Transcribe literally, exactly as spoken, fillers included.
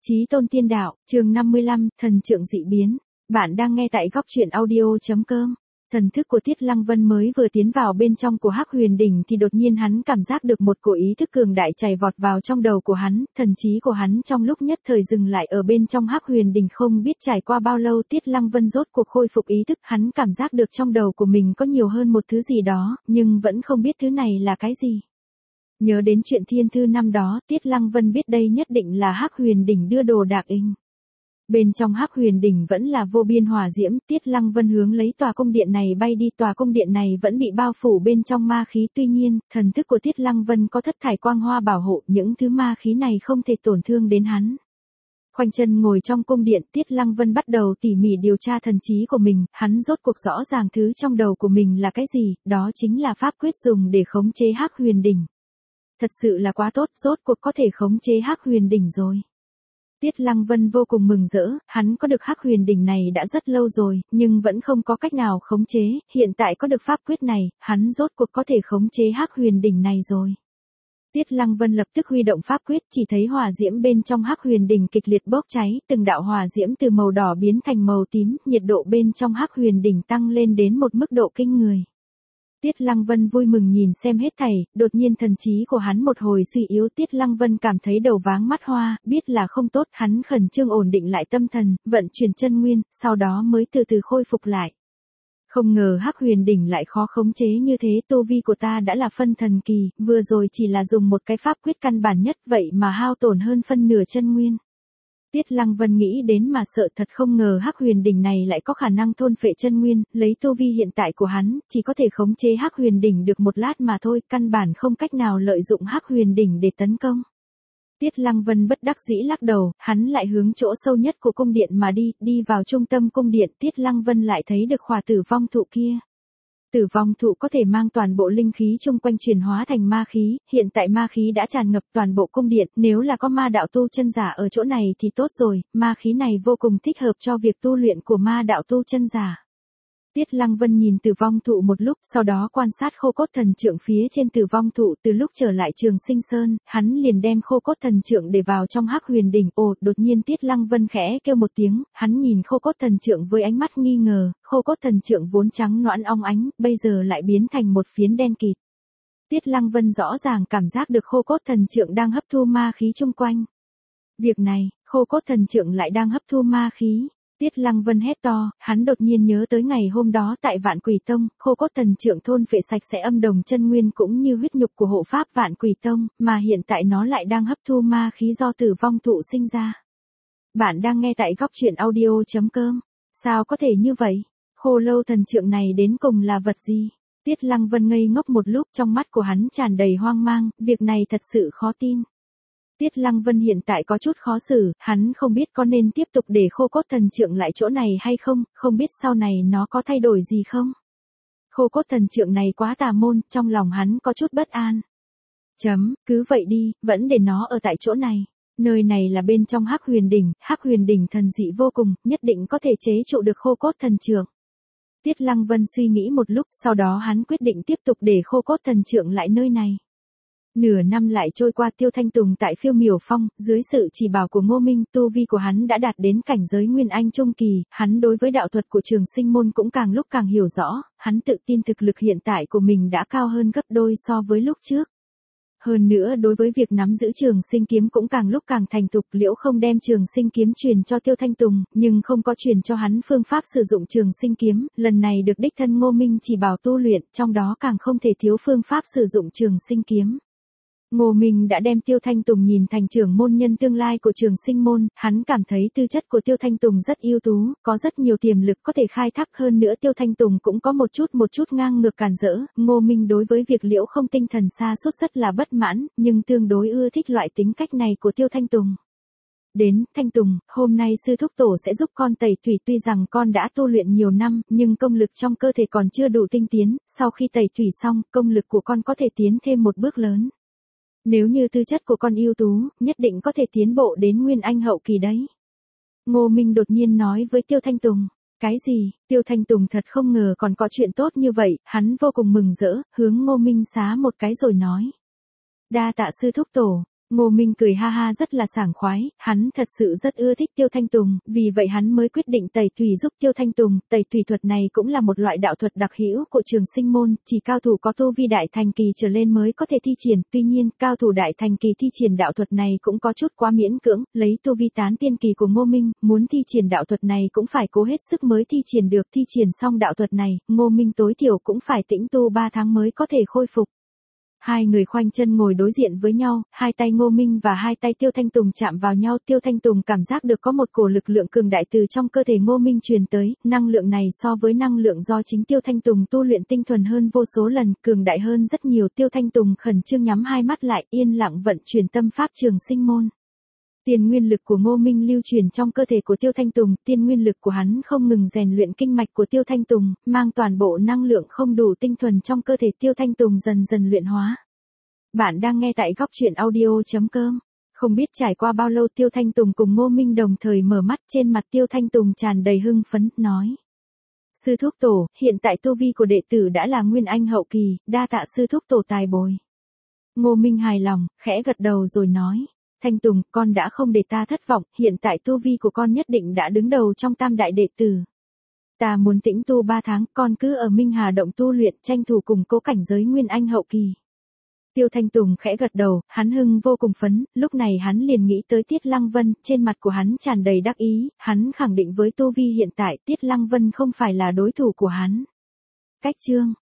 Chí tôn tiên đạo, chương năm mươi lăm, thần trượng dị biến. Bạn đang nghe tại góc truyện audio.com. Thần thức của Tiết Lăng Vân mới vừa tiến vào bên trong của Hắc Huyền Đỉnh thì đột nhiên hắn cảm giác được một cổ ý thức cường đại chảy vọt vào trong đầu của hắn, thần trí của hắn trong lúc nhất thời dừng lại ở bên trong Hắc Huyền Đỉnh. Không biết trải qua bao lâu Tiết Lăng Vân rốt cuộc khôi phục ý thức, hắn cảm giác được trong đầu của mình có nhiều hơn một thứ gì đó, nhưng vẫn không biết thứ này là cái gì. Nhớ đến chuyện thiên thư năm đó, Tiết Lăng Vân biết đây nhất định là Hắc Huyền Đỉnh đưa đồ đạc in. Bên trong Hắc Huyền Đỉnh vẫn là vô biên hỏa diễm, Tiết Lăng Vân hướng lấy tòa cung điện này bay đi, tòa cung điện này vẫn bị bao phủ bên trong ma khí, tuy nhiên, thần thức của Tiết Lăng Vân có thất thải quang hoa bảo hộ, những thứ ma khí này không thể tổn thương đến hắn. Khoanh chân ngồi trong cung điện, Tiết Lăng Vân bắt đầu tỉ mỉ điều tra thần trí của mình, hắn rốt cuộc rõ ràng thứ trong đầu của mình là cái gì, đó chính là pháp quyết dùng để khống chế Hắc Huyền Đỉnh. Thật sự là quá tốt, rốt cuộc có thể khống chế Hắc Huyền Đỉnh rồi. Tiết Lăng Vân vô cùng mừng rỡ, hắn có được Hắc Huyền Đỉnh này đã rất lâu rồi, nhưng vẫn không có cách nào khống chế, hiện tại có được pháp quyết này, hắn rốt cuộc có thể khống chế Hắc Huyền Đỉnh này rồi. Tiết Lăng Vân lập tức huy động pháp quyết, chỉ thấy hỏa diễm bên trong Hắc Huyền Đỉnh kịch liệt bốc cháy, từng đạo hỏa diễm từ màu đỏ biến thành màu tím, nhiệt độ bên trong Hắc Huyền Đỉnh tăng lên đến một mức độ kinh người. Tiết Lăng Vân vui mừng nhìn xem hết thảy, đột nhiên thần trí của hắn một hồi suy yếu, Tiết Lăng Vân cảm thấy đầu váng mắt hoa, biết là không tốt, hắn khẩn trương ổn định lại tâm thần, vận chuyển chân nguyên, sau đó mới từ từ khôi phục lại. Không ngờ Hắc Huyền Đỉnh lại khó khống chế như thế, tu vi của ta đã là phân thần kỳ, vừa rồi chỉ là dùng một cái pháp quyết căn bản nhất vậy mà hao tổn hơn phân nửa chân nguyên. Tiết Lăng Vân nghĩ đến mà sợ, thật không ngờ Hắc Huyền Đỉnh này lại có khả năng thôn phệ chân nguyên, lấy tu vi hiện tại của hắn, chỉ có thể khống chế Hắc Huyền Đỉnh được một lát mà thôi, căn bản không cách nào lợi dụng Hắc Huyền Đỉnh để tấn công. Tiết Lăng Vân bất đắc dĩ lắc đầu, hắn lại hướng chỗ sâu nhất của cung điện mà đi, đi vào trung tâm cung điện, Tiết Lăng Vân lại thấy được khỏa tử vong thụ kia. Tử vong thụ có thể mang toàn bộ linh khí chung quanh chuyển hóa thành ma khí, hiện tại ma khí đã tràn ngập toàn bộ cung điện, nếu là có ma đạo tu chân giả ở chỗ này thì tốt rồi, ma khí này vô cùng thích hợp cho việc tu luyện của ma đạo tu chân giả. Tiết Lăng Vân nhìn tử vong thụ một lúc, sau đó quan sát khô cốt thần trượng phía trên tử vong thụ, từ lúc trở lại Trường Sinh Sơn, hắn liền đem khô cốt thần trượng để vào trong Hắc Huyền Đỉnh. Ồ, đột nhiên Tiết Lăng Vân khẽ kêu một tiếng, hắn nhìn khô cốt thần trượng với ánh mắt nghi ngờ, khô cốt thần trượng vốn trắng nõn óng ánh, bây giờ lại biến thành một phiến đen kịt. Tiết Lăng Vân rõ ràng cảm giác được khô cốt thần trượng đang hấp thu ma khí chung quanh. Việc này, khô cốt thần trượng lại đang hấp thu ma khí. Tiết Lăng Vân hét to, hắn đột nhiên nhớ tới ngày hôm đó tại Vạn Quỷ Tông, khô cốt thần trượng thôn phệ sạch sẽ âm đồng chân nguyên cũng như huyết nhục của hộ pháp Vạn Quỷ Tông, mà hiện tại nó lại đang hấp thu ma khí do tử vong thụ sinh ra. Bạn đang nghe tại góc truyện audio.com. Sao có thể như vậy? Khô lâu thần trượng này đến cùng là vật gì? Tiết Lăng Vân ngây ngốc một lúc, trong mắt của hắn tràn đầy hoang mang, việc này thật sự khó tin. Tiết Lăng Vân hiện tại có chút khó xử, hắn không biết có nên tiếp tục để khô cốt thần trượng lại chỗ này hay không, không biết sau này nó có thay đổi gì không. Khô cốt thần trượng này quá tà môn, trong lòng hắn có chút bất an. Chấm, cứ vậy đi, vẫn để nó ở tại chỗ này. Nơi này là bên trong Hắc Huyền Đỉnh, Hắc Huyền Đỉnh thần dị vô cùng, nhất định có thể chế trụ được khô cốt thần trượng. Tiết Lăng Vân suy nghĩ một lúc, sau đó hắn quyết định tiếp tục để khô cốt thần trượng lại nơi này. Nửa năm lại trôi qua, Tiêu Thanh Tùng tại Phiêu Miểu Phong, dưới sự chỉ bảo của Ngô Minh, tu vi của hắn đã đạt đến cảnh giới Nguyên Anh Trung Kỳ, hắn đối với đạo thuật của Trường Sinh Môn cũng càng lúc càng hiểu rõ, hắn tự tin thực lực hiện tại của mình đã cao hơn gấp đôi so với lúc trước. Hơn nữa đối với việc nắm giữ Trường Sinh Kiếm cũng càng lúc càng thành thục, Liễu Không đem Trường Sinh Kiếm truyền cho Tiêu Thanh Tùng, nhưng không có truyền cho hắn phương pháp sử dụng Trường Sinh Kiếm, lần này được đích thân Ngô Minh chỉ bảo tu luyện, trong đó càng không thể thiếu phương pháp sử dụng Trường Sinh Kiếm. Ngô Minh đã đem Tiêu Thanh Tùng nhìn thành trưởng môn nhân tương lai của Trường Sinh Môn, hắn cảm thấy tư chất của Tiêu Thanh Tùng rất ưu tú, có rất nhiều tiềm lực có thể khai thác, hơn nữa Tiêu Thanh Tùng cũng có một chút một chút ngang ngược càn rỡ, Ngô Minh đối với việc Liễu Không tinh thần sa sút rất là bất mãn, nhưng tương đối ưa thích loại tính cách này của Tiêu Thanh Tùng. Đến, Thanh Tùng, hôm nay sư thúc tổ sẽ giúp con tẩy thủy, tuy rằng con đã tu luyện nhiều năm, nhưng công lực trong cơ thể còn chưa đủ tinh tiến, sau khi tẩy thủy xong, công lực của con có thể tiến thêm một bước lớn. Nếu như tư chất của con ưu tú, nhất định có thể tiến bộ đến Nguyên Anh hậu kỳ đấy. Ngô Minh đột nhiên nói với Tiêu Thanh Tùng. Cái gì? Tiêu Thanh Tùng thật không ngờ còn có chuyện tốt như vậy, hắn vô cùng mừng rỡ, hướng Ngô Minh xá một cái rồi nói. Đa tạ sư thúc tổ. Ngô Minh cười ha ha rất là sảng khoái, hắn thật sự rất ưa thích Tiêu Thanh Tùng, vì vậy hắn mới quyết định tẩy tùy giúp Tiêu Thanh Tùng. Tẩy tùy thuật này cũng là một loại đạo thuật đặc hữu của Trường Sinh môn, chỉ cao thủ có tu vi đại thành kỳ trở lên mới có thể thi triển, tuy nhiên, cao thủ đại thành kỳ thi triển đạo thuật này cũng có chút quá miễn cưỡng, lấy tu vi tán tiên kỳ của Ngô Minh, muốn thi triển đạo thuật này cũng phải cố hết sức mới thi triển được, thi triển xong đạo thuật này, Ngô Minh tối thiểu cũng phải tĩnh tu ba tháng mới có thể khôi phục. Hai người khoanh chân ngồi đối diện với nhau, hai tay Ngô Minh và hai tay Tiêu Thanh Tùng chạm vào nhau, Tiêu Thanh Tùng cảm giác được có một cổ lực lượng cường đại từ trong cơ thể Ngô Minh truyền tới, năng lượng này so với năng lượng do chính Tiêu Thanh Tùng tu luyện tinh thuần hơn vô số lần, cường đại hơn rất nhiều. Tiêu Thanh Tùng khẩn trương nhắm hai mắt lại, yên lặng vận chuyển tâm pháp Trường Sinh môn. Tiên nguyên lực của Ngô Minh lưu truyền trong cơ thể của Tiêu Thanh Tùng, tiên nguyên lực của hắn không ngừng rèn luyện kinh mạch của Tiêu Thanh Tùng, mang toàn bộ năng lượng không đủ tinh thuần trong cơ thể Tiêu Thanh Tùng dần dần luyện hóa. Bạn đang nghe tại góc truyện audio chấm com. Không biết trải qua bao lâu Tiêu Thanh Tùng cùng Ngô Minh đồng thời mở mắt, trên mặt Tiêu Thanh Tùng tràn đầy hưng phấn, nói. Sư thúc tổ, hiện tại tu vi của đệ tử đã là Nguyên Anh hậu kỳ, đa tạ sư thúc tổ tài bồi. Ngô Minh hài lòng, khẽ gật đầu rồi nói. Thanh Tùng, con đã không để ta thất vọng, hiện tại tu vi của con nhất định đã đứng đầu trong tam đại đệ tử. Ta muốn tĩnh tu ba tháng, con cứ ở Minh Hà Động tu luyện, tranh thủ củng cố cảnh giới Nguyên Anh hậu kỳ. Tiêu Thanh Tùng khẽ gật đầu, hắn hưng vô cùng phấn, lúc này hắn liền nghĩ tới Tiết Lăng Vân, trên mặt của hắn tràn đầy đắc ý, hắn khẳng định với tu vi hiện tại Tiết Lăng Vân không phải là đối thủ của hắn. Cách chương